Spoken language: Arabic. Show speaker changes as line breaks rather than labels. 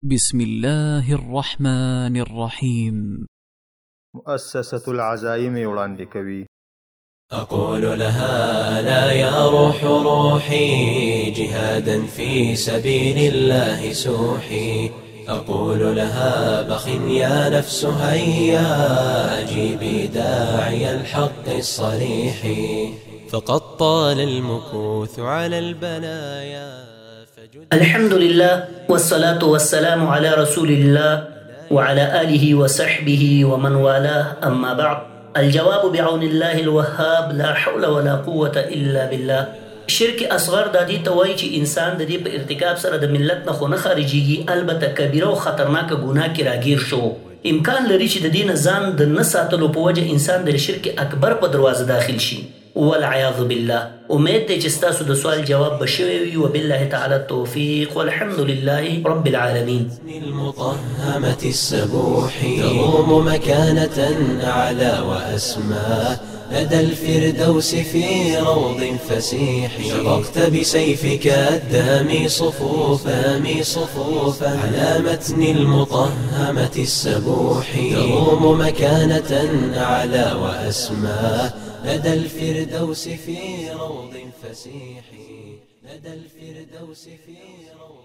بسم الله الرحمن الرحيم.
مؤسسة العزائم وړاندې کوي.
أقول لها لا يا روح روحي جهادا في سبيل الله سوحي. أقول لها بخ يا نفس هيا أجيبي داعي الحق الصريح. فقد طال المكوث على البلايا.
الحمد لله والصلاة والسلام على رسول الله وعلى آله وصحبه ومن والاه، أما بعد. الجواب بعون الله الوهاب، لا حول ولا قوة إلا بالله. شرک اصغر د دې توای چې انسان د دې په ارتکاب سره د ملت نه خو نه خارجيږي، البته کبیره او خطرناکه ګناه کې راګیر شو. امکان لري چې د دې نه ځان د نه ساتلو په وجه انسان د شرک اکبر په دروازه داخل شي، والعیاذ بالله. امید دی چې تاسو د سوال جواب بشوي وي، وبالله تعالى التوفيق والحمد لله رب العالمين.
المطهمة السبوح تضم مكانة أعلى وأسمى لدى الفردوس في روض فسيح. شققت بسيفك الدامي صفوفا على متن المطهمة السبوح. تضم مكانة أعلى وأسمى لدى الفردوس في روض فسيح. لدى الفردوس في روض